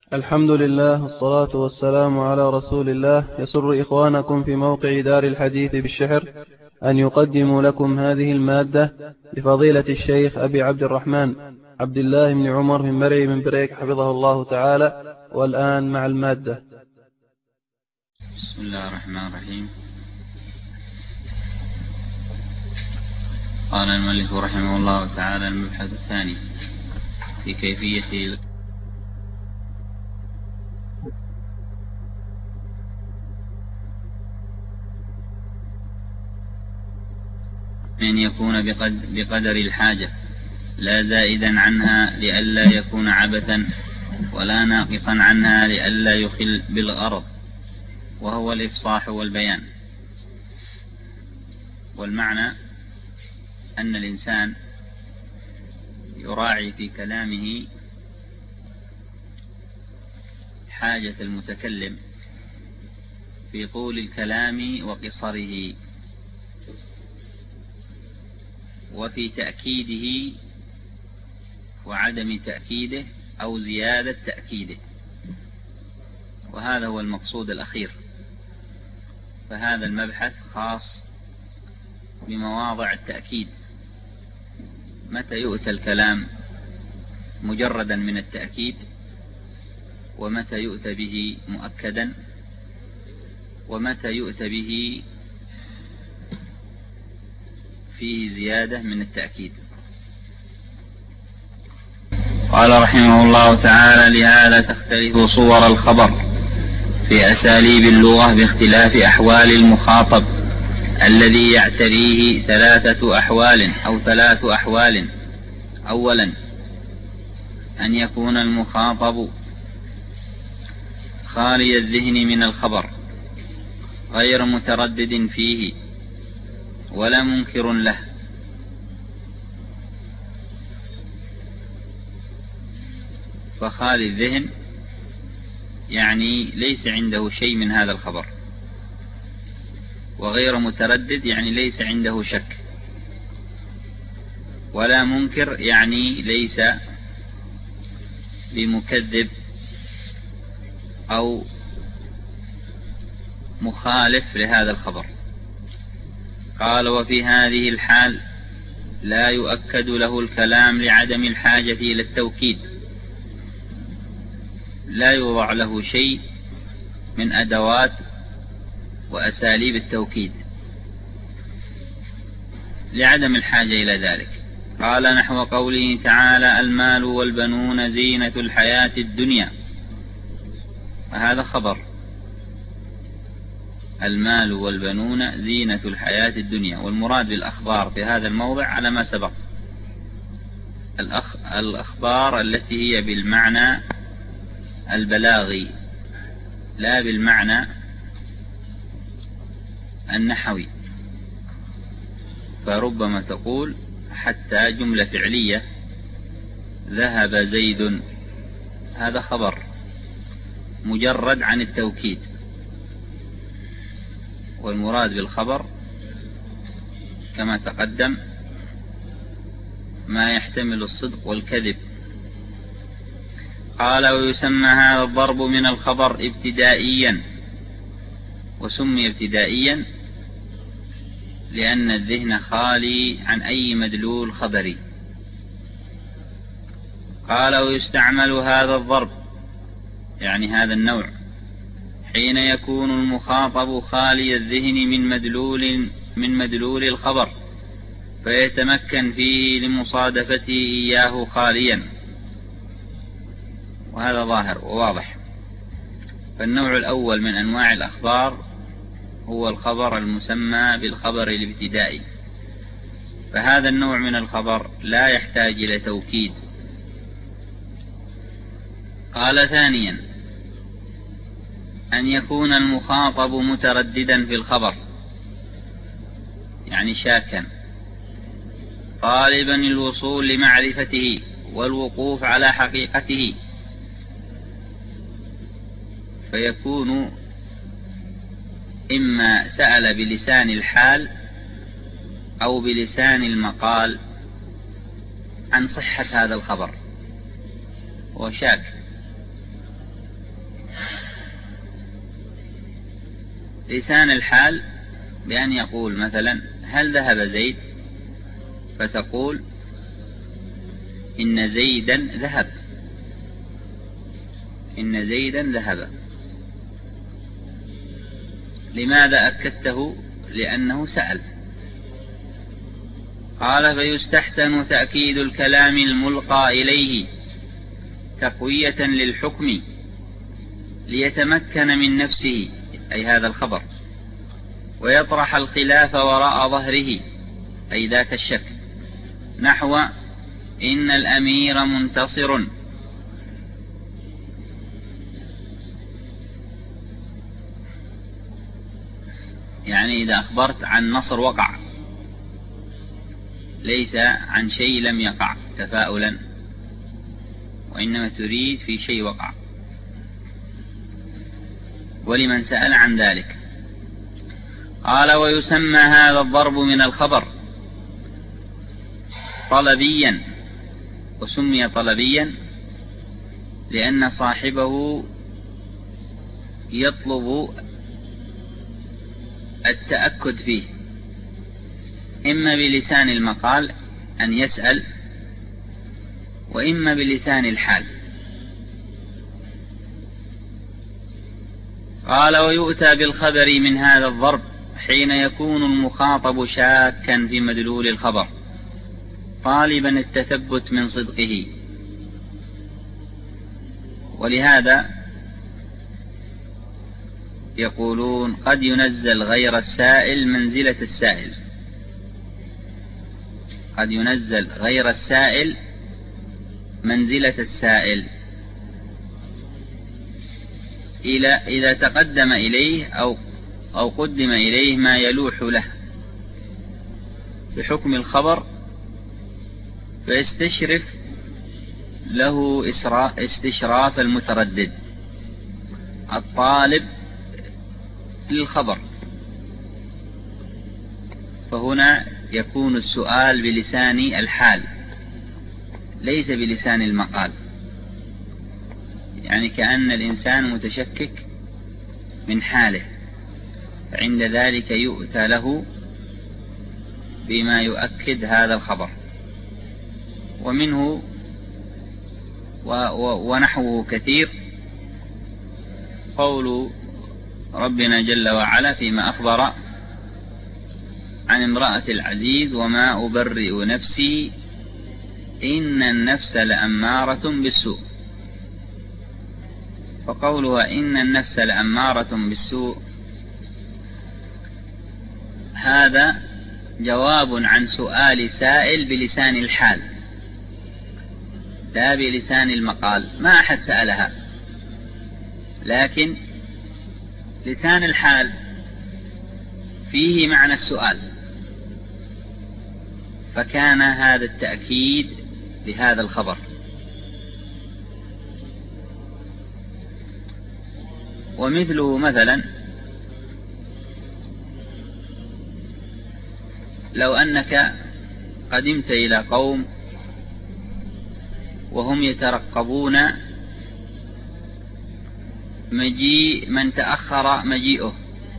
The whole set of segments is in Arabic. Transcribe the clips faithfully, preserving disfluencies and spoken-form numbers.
الحمد لله والصلاة والسلام على رسول الله. يسر إخوانكم في موقع دار الحديث بالشحر أن يقدموا لكم هذه المادة لفضيلة الشيخ أبي عبد الرحمن عبد الله بن عمر من مرعي من بريك حفظه الله تعالى. والآن مع المادة. بسم الله الرحمن الرحيم. قال المؤلف رحمه الله تعالى: المبحث الثاني في كيفية أن يكون بقدر الحاجة لا زائدا عنها لئلا يكون عبثا، ولا ناقصا عنها لئلا يخل بالغرض، وهو الإفصاح والبيان. والمعنى أن الإنسان يراعي في كلامه حاجة المتكلم في طول الكلام وقصره، وفي تأكيده وعدم تأكيده أو زيادة تأكيده، وهذا هو المقصود الأخير. فهذا المبحث خاص بمواضع التأكيد، متى يؤتى الكلام مجردا من التأكيد، ومتى يؤتى به مؤكدا، ومتى يؤتى به فيه زيادة من التأكيد. قال رحمه الله تعالى: لهذا تختلف صور الخبر في أساليب اللغة باختلاف أحوال المخاطب الذي يعتريه ثلاثة أحوال أو ثلاث أحوال. أولا، أن يكون المخاطب خالي الذهن من الخبر غير متردد فيه ولا منكر له، فخالي الذهن يعني ليس عنده شيء من هذا الخبر، وغير متردد يعني ليس عنده شك، ولا منكر يعني ليس بمكذب أو مخالف لهذا الخبر. قال: وفي هذه الحال لا يؤكد له الكلام لعدم الحاجة إلى التوكيد، لا يوضع له شيء من أدوات وأساليب التوكيد لعدم الحاجة إلى ذلك. قال: نحو قوله تعالى: المال والبنون زينة الحياة الدنيا. وهذا خبر: المال والبنون زينة الحياة الدنيا. والمراد بالأخبار في هذا الموضع على ما سبق، الأخ... الأخبار التي هي بالمعنى البلاغي لا بالمعنى النحوي. فربما تقول حتى جملة فعلية: ذهب زيد، هذا خبر مجرد عن التوكيد. والمراد بالخبر كما تقدم ما يحتمل الصدق والكذب. قال: ويسمى هذا الضرب من الخبر ابتدائيا، وسمي ابتدائيا لأن الذهن خالي عن أي مدلول خبري. قال: ويستعمل هذا الضرب يعني هذا النوع حين يكون المخاطب خالي الذهن من مدلول من مدلول الخبر، فيتمكن فيه لمصادفته إياه خاليا، وهذا ظاهر وواضح. فالنوع الأول من أنواع الأخبار هو الخبر المسمى بالخبر الابتدائي، فهذا النوع من الخبر لا يحتاج إلى توكيد. قال: ثانيا، أن يكون المخاطب مترددا في الخبر يعني شاكا، طالبا الوصول لمعرفته والوقوف على حقيقته، فيكون إما سأل بلسان الحال أو بلسان المقال عن صحة هذا الخبر، وشاك. لسان الحال بأن يقول مثلا هل ذهب زيد، فتقول إن زيدا ذهب، إن زيدا ذهب. لماذا أكدته؟ لأنه سأل. قال فيستحسن تأكيد الكلام الملقى إليه تقوية للحكم ليتمكن من نفسه، أي هذا الخبر، ويطرح الخلاف وراء ظهره، أي ذاك الشك، نحو إن الأمير منتصر، يعني إذا أخبرت عن نصر وقع، ليس عن شيء لم يقع تفاؤلا، وإنما تريد في شيء وقع، ولمن سأل عن ذلك. قال ويسمى هذا الضرب من الخبر طلبيا، وسمي طلبيا لأن صاحبه يطلب التأكد فيه، إما بلسان المقال أن يسأل، وإما بلسان الحال. قال ويؤتى بالخبر من هذا الضرب حين يكون المخاطب شاكا في مدلول الخبر طالبا التثبت من صدقه. ولهذا يقولون قد ينزل غير السائل منزلة السائل، قد ينزل غير السائل منزلة السائل إلى إذا تقدم إليه أو أو قدم إليه ما يلوح له بحكم الخبر، فيستشرف له استشراف المتردد الطالب للخبر. فهنا يكون السؤال بلسان الحال ليس بلسان المقال، يعني كأن الإنسان متشكك من حاله، فعند ذلك يؤتى له بما يؤكد هذا الخبر. ومنه ونحوه كثير قول ربنا جل وعلا فيما أخبر عن امرأة العزيز وما أبرئ نفسي إن النفس لأمارة بالسوء. فقولها إن النفس لأمارة بالسوء هذا جواب عن سؤال سائل بلسان الحال لا بلسان المقال، ما أحد سألها، لكن لسان الحال فيه معنى السؤال، فكان هذا التأكيد لهذا الخبر. ومثله مثلا لو أنك قدمت إلى قوم وهم يترقبون مجيء من تأخر مجيئه،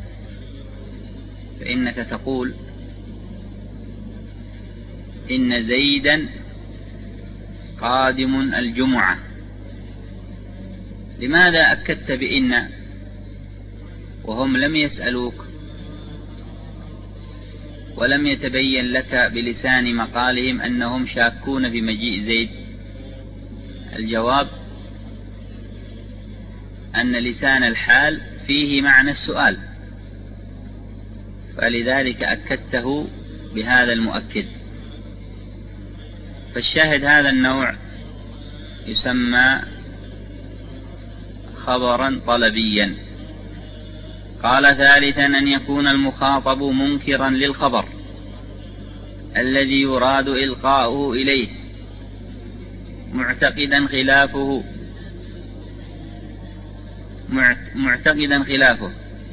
فإنك تقول إن زيدا قادم الجمعة. لماذا أكدت بإن وهم لم يسألوك ولم يتبين لك بلسان مقالهم أنهم شاكون في مجيء زيد؟ الجواب أن لسان الحال فيه معنى السؤال، فلذلك أكدته بهذا المؤكد. فالشاهد هذا النوع يسمى خبرا طلبيا. قال ثالثا أن يكون المخاطب منكرا للخبر الذي يراد إلقاؤه إليه معتقدا خلافه معتقدا خلافه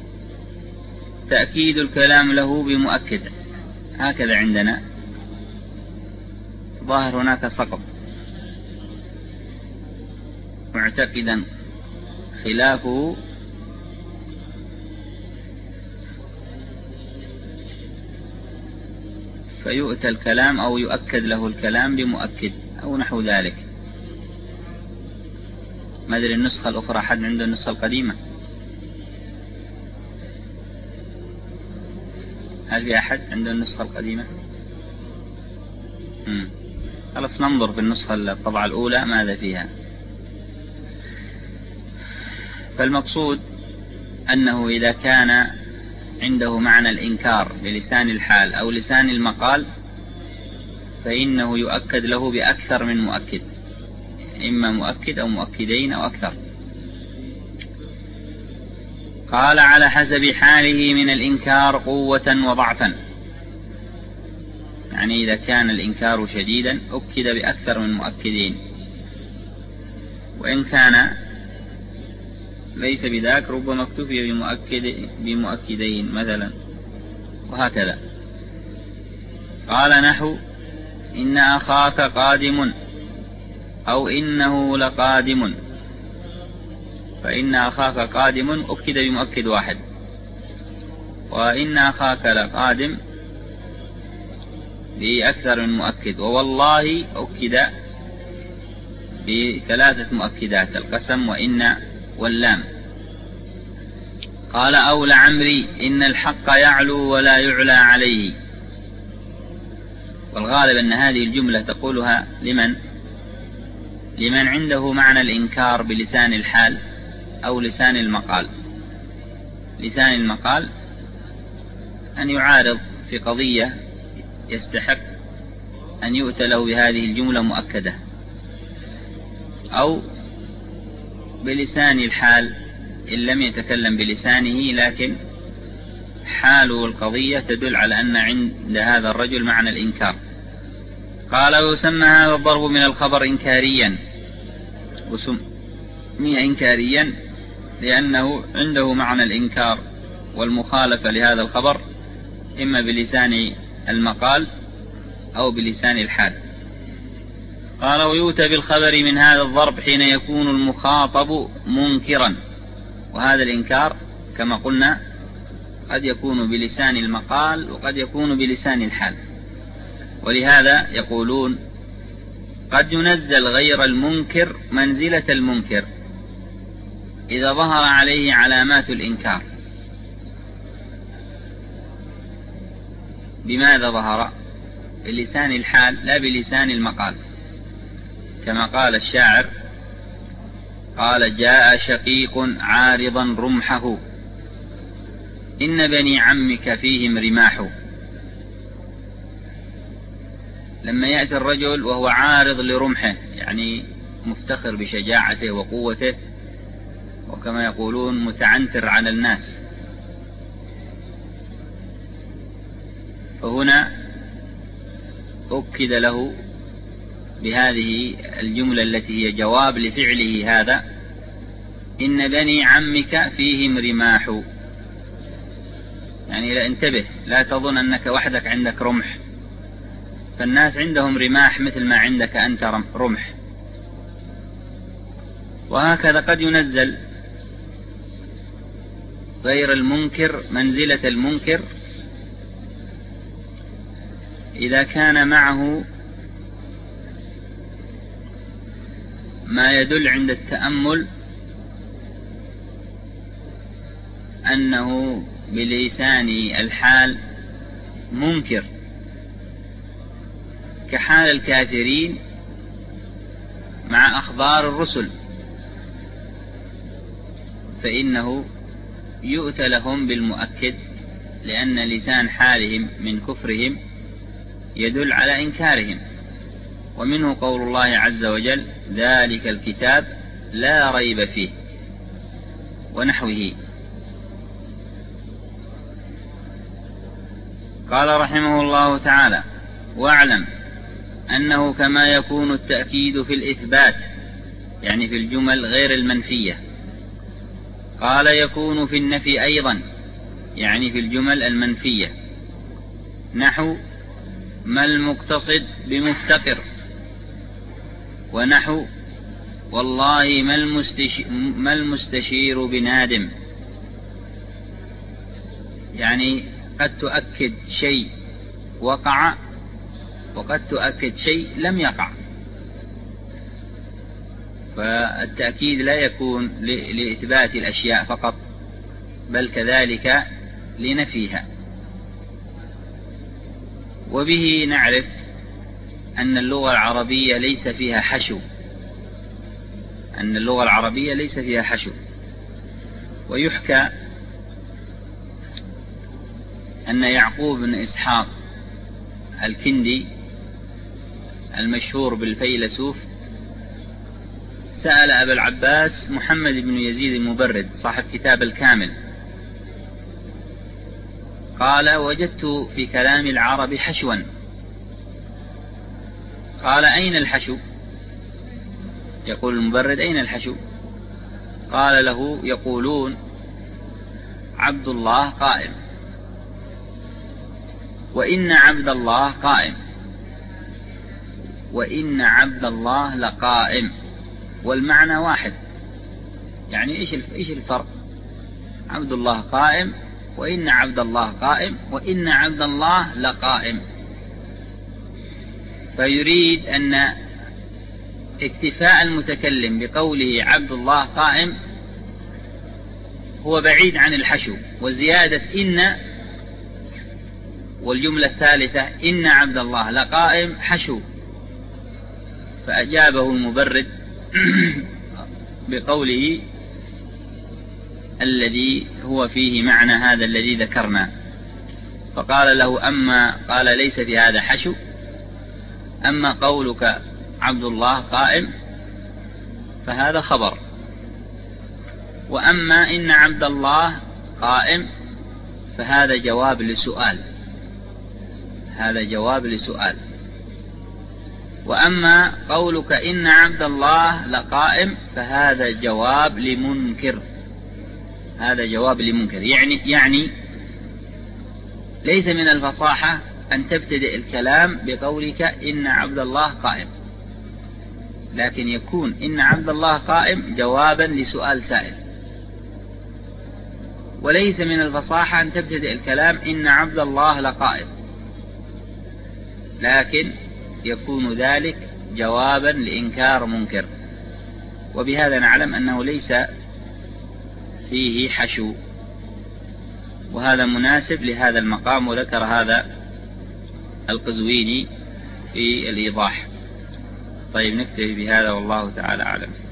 تأكيد الكلام له بمؤكد، هكذا عندنا ظاهر هناك سقط، معتقدا خلافه فيؤتى الكلام أو يؤكد له الكلام بمؤكد أو نحو ذلك. ما أدري النسخة الأخرى، حد عنده النسخة القديمة؟ هل في أحد عنده النسخة القديمة؟ مم. خلاص ننظر في النسخة الطبعة الأولى ماذا فيها. فالمقصود أنه إذا كان عنده معنى الإنكار بلسان الحال أو لسان المقال فإنه يؤكد له بأكثر من مؤكد، إما مؤكد أو مؤكدين أو أكثر. قال على حسب حاله من الإنكار قوة وضعفا، يعني إذا كان الإنكار شديدا أكد بأكثر من مؤكدين، وإن كان ليس بذاك ربما اكتفي بمؤكد بمؤكدين مثلا، وهكذا. قال نحو إن أخاك قادم أو إنه لقادم، فإن أخاك قادم أكد بمؤكد واحد، وإن أخاك لقادم بأكثر من مؤكد، ووالله أكد بثلاثة مؤكدات، القسم وإن واللام. قال أو لعمري إن الحق يعلو ولا يعلى عليه. والغالب أن هذه الجملة تقولها لمن لمن عنده معنى الإنكار بلسان الحال أو لسان المقال. لسان المقال أن يعارض في قضية يستحق أن يؤتى له بهذه الجملة مؤكدة، أو بلسان الحال إن لم يتكلم بلسانه لكن حاله القضية تدل على أن عند هذا الرجل معنى الإنكار. قال ويسمى هذا الضرب من الخبر إنكاريا، وسمي إنكاريا لأنه عنده معنى الإنكار والمخالفة لهذا الخبر إما بلسان المقال أو بلسان الحال. قال ويؤتى بالخبر من هذا الضرب حين يكون المخاطب منكرا، وهذا الإنكار كما قلنا قد يكون بلسان المقال وقد يكون بلسان الحال. ولهذا يقولون قد ينزل غير المنكر منزلة المنكر إذا ظهر عليه علامات الإنكار. بماذا ظهر؟ بلسان الحال لا بلسان المقال، كما قال الشاعر قال جاء شقيق عارضا رمحه إن بني عمك فيهم رماح. لما يأتي الرجل وهو عارض لرمحه يعني مفتخر بشجاعته وقوته، وكما يقولون متعنتر على الناس، فهنا أكد له بهذه الجملة التي هي جواب لفعله هذا إن بني عمك فيهم رماح، يعني لا انتبه، لا تظن أنك وحدك عندك رمح، فالناس عندهم رماح مثل ما عندك أنت رمح. وهكذا قد ينزل غير المنكر منزلة المنكر إذا كان معه ما يدل عند التأمل أنه بلسان الحال منكر، كحال الكافرين مع أخبار الرسل، فإنه يؤتى لهم بالمؤكد لأن لسان حالهم من كفرهم يدل على إنكارهم. ومنه قول الله عز وجل ذلك الكتاب لا ريب فيه ونحوه. قال رحمه الله تعالى واعلم أنه كما يكون التأكيد في الإثبات يعني في الجمل غير المنفية، قال يكون في النفي أيضا يعني في الجمل المنفية، نحو ما المقتصد بمفتقر، ونحو والله ما المستشير, ما المستشير بنادم. يعني قد تؤكد شيء وقع وقد تؤكد شيء لم يقع، فالتأكيد لا يكون لإثبات الأشياء فقط، بل كذلك لنفيها. وبه نعرف أن اللغة العربية ليس فيها حشو، أن اللغة العربية ليس فيها حشو. ويحكى أن يعقوب بن إسحاق الكندي المشهور بالفيلسوف سأل أبا العباس محمد بن يزيد المبرد صاحب كتاب الكامل، قال: وجدت في كلام العرب حشوا. قال: أين الحشو؟ يقول المبرد: أين الحشو؟ قال له: يقولون عبد الله قائم، وإن عبد الله قائم، وإن عبد الله لقائم، والمعنى واحد. يعني إيش إيش الفرق؟ عبد الله قائم، وإن عبد الله قائم، وإن عبد الله لقائم. فيريد أن اكتفاء المتكلم بقوله عبد الله قائم هو بعيد عن الحشو، وزيادة إن والجملة الثالثة إن عبد الله لقائم حشو. فأجابه المبرد بقوله الذي هو فيه معنى هذا الذي ذكرنا، فقال له: أما قال ليس في هذا حشو، أما قولك عبد الله قائم فهذا خبر، وأما إن عبد الله قائم فهذا جواب لسؤال، هذا جواب لسؤال. وأما قولك إن عبد الله لقائم فهذا جواب لمنكر، هذا جواب لمنكر. يعني يعني ليس من الفصاحة أن تبتدئ الكلام بقولك إن عبد الله قائم، لكن يكون إن عبد الله قائم جوابا لسؤال سائل. وليس من الفصاحة أن تبتدئ الكلام إن عبد الله لقائم، لكن يكون ذلك جوابا لإنكار منكر. وبهذا نعلم أنه ليس فيه حشو، وهذا مناسب لهذا المقام، وذكر هذا القزويني في الإيضاح. طيب، نكتفي بهذا والله تعالى أعلم.